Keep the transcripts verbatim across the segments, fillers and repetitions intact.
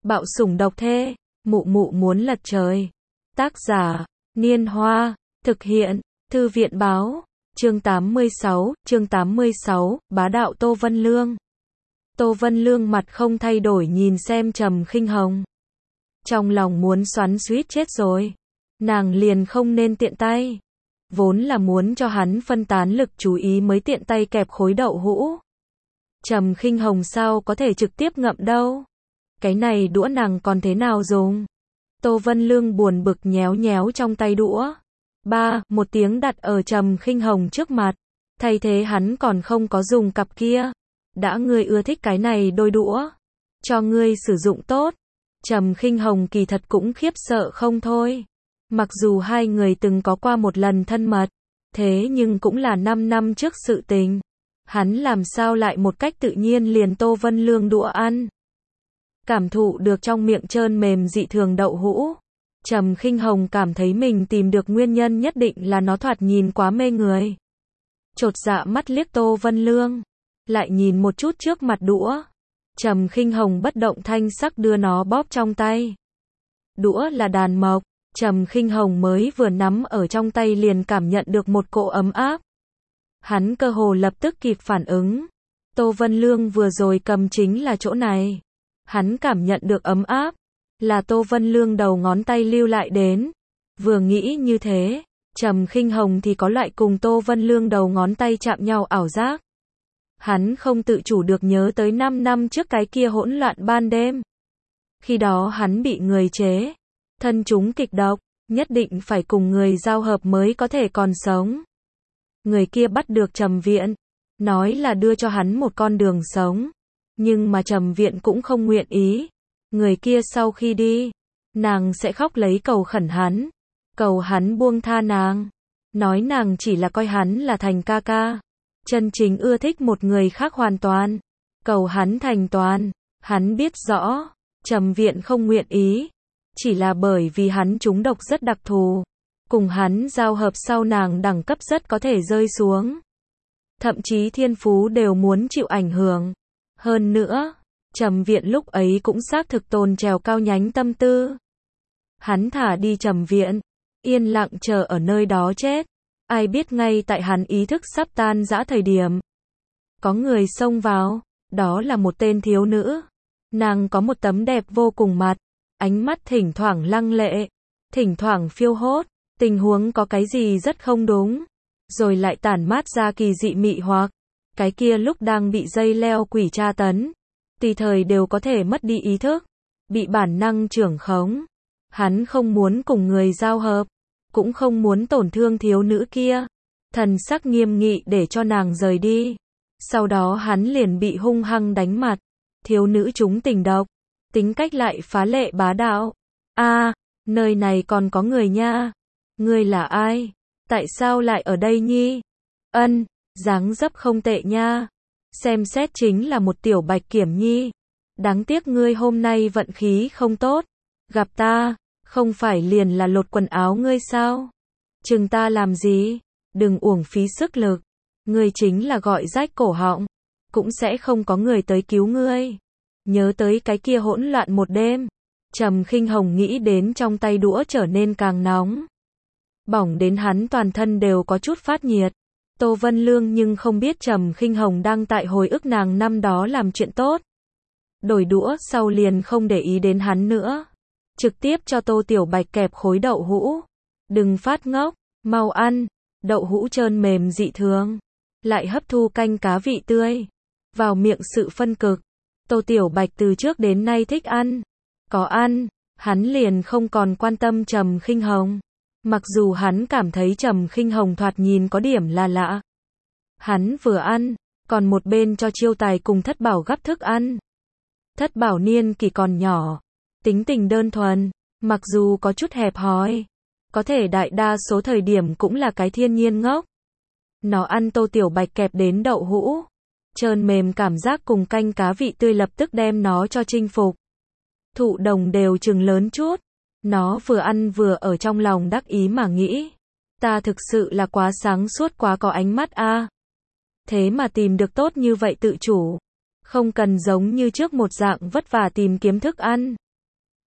Bạo sủng độc thê, mụ mụ muốn lật trời. Tác giả, Niên Hoa, thực hiện, Thư viện báo, chương tám mươi sáu, chương tám mươi sáu, bá đạo Tô Vân Lương. Tô Vân Lương mặt không thay đổi nhìn xem Trầm Khinh Hồng. Trong lòng muốn xoắn xuýt chết rồi. Nàng liền không nên tiện tay. Vốn là muốn cho hắn phân tán lực chú ý mới tiện tay kẹp khối đậu hũ. Trầm Khinh Hồng sao có thể trực tiếp ngậm đâu. Cái này đũa nàng còn thế nào dùng? Tô Vân Lương buồn bực nhéo nhéo trong tay đũa. Ba, một tiếng đặt ở Trầm Khinh Hồng trước mặt. Thay thế hắn còn không có dùng cặp kia. Đã ngươi ưa thích cái này đôi đũa. Cho ngươi sử dụng tốt. Trầm Khinh Hồng kỳ thật cũng khiếp sợ không thôi. Mặc dù hai người từng có qua một lần thân mật. Thế nhưng cũng là năm năm trước sự tình. Hắn làm sao lại một cách tự nhiên liền Tô Vân Lương đũa ăn. Cảm thụ được trong miệng trơn mềm dị thường đậu hũ. Trầm Khinh Hồng cảm thấy mình tìm được nguyên nhân nhất định là nó thoạt nhìn quá mê người. Chột dạ mắt liếc Tô Vân Lương. Lại nhìn một chút trước mặt đũa. Trầm Khinh Hồng bất động thanh sắc đưa nó bóp trong tay. Đũa là đàn mộc. Trầm Khinh Hồng mới vừa nắm ở trong tay liền cảm nhận được một cỗ ấm áp. Hắn cơ hồ lập tức kịp phản ứng. Tô Vân Lương vừa rồi cầm chính là chỗ này. Hắn cảm nhận được ấm áp. Là Tô Vân Lương đầu ngón tay lưu lại đến. Vừa nghĩ như thế, Trầm Khinh Hồng thì có loại cùng Tô Vân Lương đầu ngón tay chạm nhau ảo giác. Hắn không tự chủ được nhớ tới năm năm trước cái kia hỗn loạn ban đêm. Khi đó hắn bị người chế. Thân chúng kịch độc, nhất định phải cùng người giao hợp mới có thể còn sống. Người kia bắt được Trầm Viện, nói là đưa cho hắn một con đường sống. Nhưng mà Trầm Viện cũng không nguyện ý. Người kia sau khi đi, nàng sẽ khóc lấy cầu khẩn hắn. Cầu hắn buông tha nàng. Nói nàng chỉ là coi hắn là thành ca ca. Chân chính ưa thích một người khác hoàn toàn. Cầu hắn thành toàn. Hắn biết rõ, Trầm Viện không nguyện ý. Chỉ là bởi vì hắn trúng độc rất đặc thù. Cùng hắn giao hợp sau nàng đẳng cấp rất có thể rơi xuống. Thậm chí thiên phú đều muốn chịu ảnh hưởng. Hơn nữa, Trầm Viện lúc ấy cũng xác thực tồn trèo cao nhánh tâm tư. Hắn thả đi Trầm Viện, yên lặng chờ ở nơi đó chết. Ai biết ngay tại hắn ý thức sắp tan rã thời điểm. Có người xông vào, đó là một tên thiếu nữ. Nàng có một tấm đẹp vô cùng mặt, ánh mắt thỉnh thoảng lăng lệ, thỉnh thoảng phiêu hốt, tình huống có cái gì rất không đúng. Rồi lại tản mát ra kỳ dị mị hoặc. Cái kia lúc đang bị dây leo quỷ tra tấn, tùy thời đều có thể mất đi ý thức, bị bản năng trưởng khống. Hắn không muốn cùng người giao hợp, cũng không muốn tổn thương thiếu nữ kia. Thần sắc nghiêm nghị để cho nàng rời đi. Sau đó hắn liền bị hung hăng đánh mặt. Thiếu nữ trúng tình độc, tính cách lại phá lệ bá đạo. A, à, nơi này còn có người nha. Ngươi là ai? Tại sao lại ở đây nhi? Ân, dáng dấp không tệ nha. Xem xét chính là một tiểu bạch kiểm nhi. Đáng tiếc ngươi hôm nay vận khí không tốt. Gặp ta, không phải liền là lột quần áo ngươi sao? Chừng ta làm gì? Đừng uổng phí sức lực. Ngươi chính là gọi rách cổ họng. Cũng sẽ không có người tới cứu ngươi. Nhớ tới cái kia hỗn loạn một đêm. Trầm Khinh Hồng nghĩ đến trong tay đũa trở nên càng nóng. Bỏng đến hắn toàn thân đều có chút phát nhiệt. Tô Vân Lương nhưng không biết Trầm Khinh Hồng đang tại hồi ức nàng năm đó làm chuyện tốt. Đổi đũa sau liền không để ý đến hắn nữa. Trực tiếp cho Tô Tiểu Bạch kẹp khối đậu hũ. Đừng phát ngốc, mau ăn. Đậu hũ trơn mềm dị thường. Lại hấp thu canh cá vị tươi. Vào miệng sự phân cực. Tô Tiểu Bạch từ trước đến nay thích ăn. Có ăn, hắn liền không còn quan tâm Trầm Khinh Hồng. Mặc dù hắn cảm thấy Trầm Khinh Hồng thoạt nhìn có điểm là lạ. Hắn vừa ăn, còn một bên cho Chiêu Tài cùng Thất Bảo gắp thức ăn. Thất Bảo niên kỷ còn nhỏ, tính tình đơn thuần, mặc dù có chút hẹp hòi, có thể đại đa số thời điểm cũng là cái thiên nhiên ngốc. Nó ăn Tô Tiểu Bạch kẹp đến đậu hũ, trơn mềm cảm giác cùng canh cá vị tươi lập tức đem nó cho chinh phục. Thụ đồng đều chừng lớn chút. Nó vừa ăn vừa ở trong lòng đắc ý mà nghĩ. Ta thực sự là quá sáng suốt, quá có ánh mắt a. À. Thế mà tìm được tốt như vậy tự chủ. Không cần giống như trước một dạng vất vả tìm kiếm thức ăn.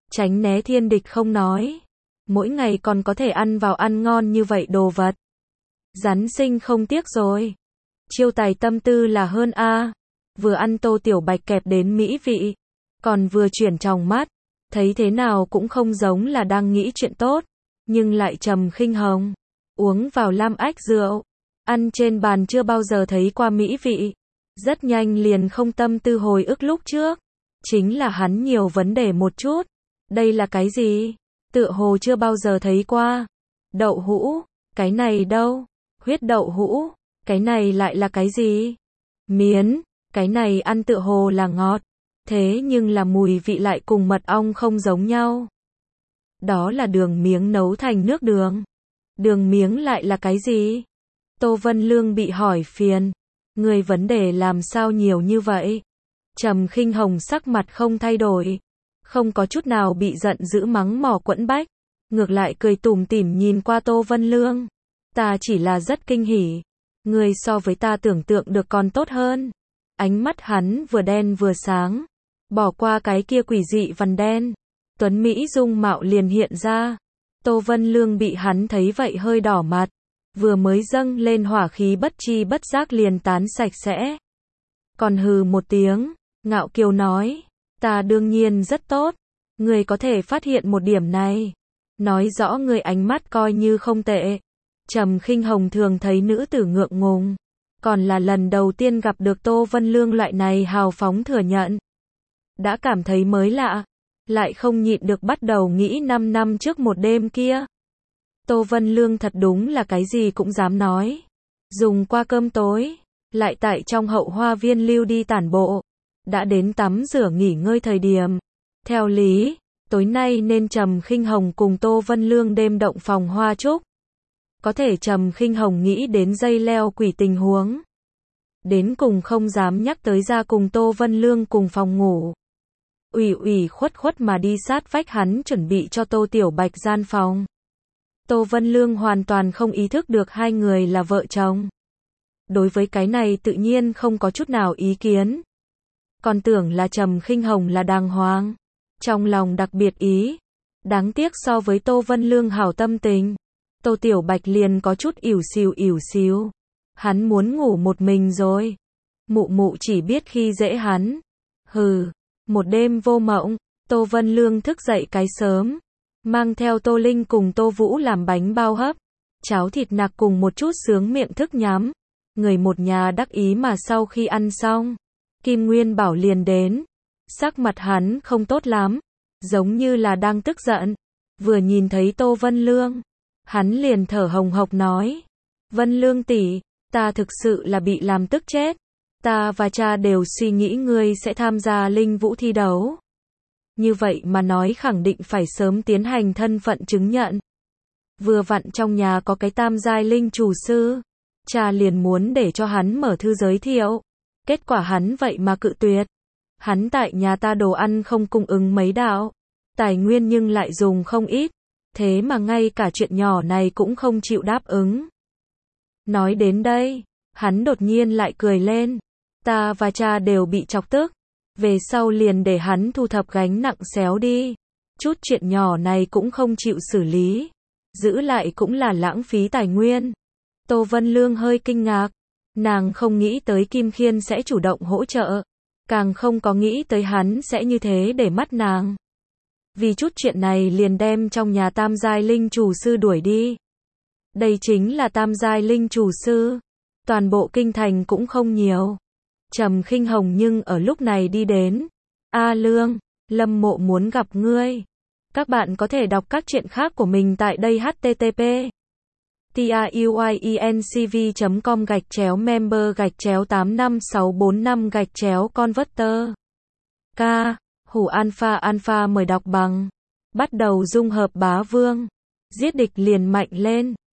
tránh né thiên địch không nói. Mỗi ngày còn có thể ăn vào ăn ngon như vậy đồ vật. Rắn sinh không tiếc rồi. Chiêu tài tâm tư là hơn a. Vừa ăn Tô Tiểu Bạch kẹp đến mỹ vị, còn vừa chuyển tròng mắt, thấy thế nào cũng không giống là đang nghĩ chuyện tốt, nhưng lại trầm khinh hồng. Uống vào lam ách rượu, ăn trên bàn chưa bao giờ thấy qua mỹ vị. Rất nhanh liền không tâm tư hồi ức lúc trước. Chính là hắn nhiều vấn đề một chút. Đây là cái gì? Tựa hồ chưa bao giờ thấy qua. Đậu hũ, cái này đâu? Huyết đậu hũ, cái này lại là cái gì? Miến, cái này ăn tựa hồ là ngọt. Thế nhưng là mùi vị lại cùng mật ong không giống nhau. Đó là đường miếng nấu thành nước đường. Đường miếng lại là cái gì? Tô Vân Lương bị hỏi phiền. Người vấn đề làm sao nhiều như vậy? Trầm Khinh Hồng sắc mặt không thay đổi. Không có chút nào bị giận dữ mắng mỏ quẫn bách. Ngược lại cười tủm tỉm nhìn qua Tô Vân Lương. Ta chỉ là rất kinh hỉ. Người so với ta tưởng tượng được còn tốt hơn. Ánh mắt hắn vừa đen vừa sáng. Bỏ qua cái kia quỷ dị vằn đen. Tuấn Mỹ dung mạo liền hiện ra. Tô Vân Lương bị hắn thấy vậy hơi đỏ mặt. Vừa mới dâng lên hỏa khí bất chi bất giác liền tán sạch sẽ. Còn hừ một tiếng, ngạo kiều nói. Ta đương nhiên rất tốt. Người có thể phát hiện một điểm này. Nói rõ người ánh mắt coi như không tệ. Trầm Khinh Hồng thường thấy nữ tử ngượng ngùng. Còn là lần đầu tiên gặp được Tô Vân Lương loại này hào phóng thừa nhận. Đã cảm thấy mới lạ. Lại không nhịn được bắt đầu nghĩ năm năm trước một đêm kia. Tô Vân Lương thật đúng là cái gì cũng dám nói. Dùng qua cơm tối. Lại tại trong hậu hoa viên lưu đi tản bộ. Đã đến tắm rửa nghỉ ngơi thời điểm. Theo lý, tối nay nên Trầm Khinh Hồng cùng Tô Vân Lương đêm động phòng hoa trúc. Có thể Trầm Khinh Hồng nghĩ đến dây leo quỷ tình huống. Đến cùng không dám nhắc tới ra cùng Tô Vân Lương cùng phòng ngủ. Ủy ủy khuất khuất mà đi sát vách hắn chuẩn bị cho Tô Tiểu Bạch gian phòng. Tô Vân Lương hoàn toàn không ý thức được hai người là vợ chồng. Đối với cái này tự nhiên không có chút nào ý kiến. Còn tưởng là Trầm Khinh Hồng là đàng hoàng. Trong lòng đặc biệt ý. Đáng tiếc so với Tô Vân Lương hảo tâm tình. Tô Tiểu Bạch liền có chút ỉu xìu ỉu xìu. Hắn muốn ngủ một mình rồi. Mụ mụ chỉ biết khi dễ hắn. Hừ. Một đêm vô mộng, Tô Vân Lương thức dậy cái sớm. Mang theo Tô Linh cùng Tô Vũ làm bánh bao hấp. Cháo thịt nạc cùng một chút sướng miệng thức nhắm. Người một nhà đắc ý mà sau khi ăn xong. Kim Nguyên Bảo liền đến. Sắc mặt hắn không tốt lắm. Giống như là đang tức giận. Vừa nhìn thấy Tô Vân Lương. Hắn liền thở hồng hộc nói. Vân Lương tỷ, ta thực sự là bị làm tức chết. Ta và cha đều suy nghĩ ngươi sẽ tham gia linh vũ thi đấu. Như vậy mà nói khẳng định phải sớm tiến hành thân phận chứng nhận. Vừa vặn trong nhà có cái tam giai linh chủ sư. Cha liền muốn để cho hắn mở thư giới thiệu. Kết quả hắn vậy mà cự tuyệt. Hắn tại nhà ta đồ ăn không cung ứng mấy đạo. Tài nguyên nhưng lại dùng không ít. Thế mà ngay cả chuyện nhỏ này cũng không chịu đáp ứng. Nói đến đây, hắn đột nhiên lại cười lên. Ta và cha đều bị chọc tức. Về sau liền để hắn thu thập gánh nặng xéo đi. Chút chuyện nhỏ này cũng không chịu xử lý. Giữ lại cũng là lãng phí tài nguyên. Tô Vân Lương hơi kinh ngạc. Nàng không nghĩ tới Kim Khiên sẽ chủ động hỗ trợ. Càng không có nghĩ tới hắn sẽ như thế để mắt nàng. Vì chút chuyện này liền đem trong nhà tam giai linh chủ sư đuổi đi. Đây chính là tam giai linh chủ sư. Toàn bộ kinh thành cũng không nhiều. Trầm Khinh Hồng nhưng ở lúc này đi đến. A Lương, Lâm Mộ muốn gặp ngươi. Các bạn có thể đọc các truyện khác của mình tại đây h t t p truyencv chấm com gạch chéo member gạch chéo tám năm sáu bốn năm gạch chéo converter. K. Hủ Alpha Alpha mời đọc bằng. Bắt đầu dung hợp bá vương. Giết địch liền mạnh lên.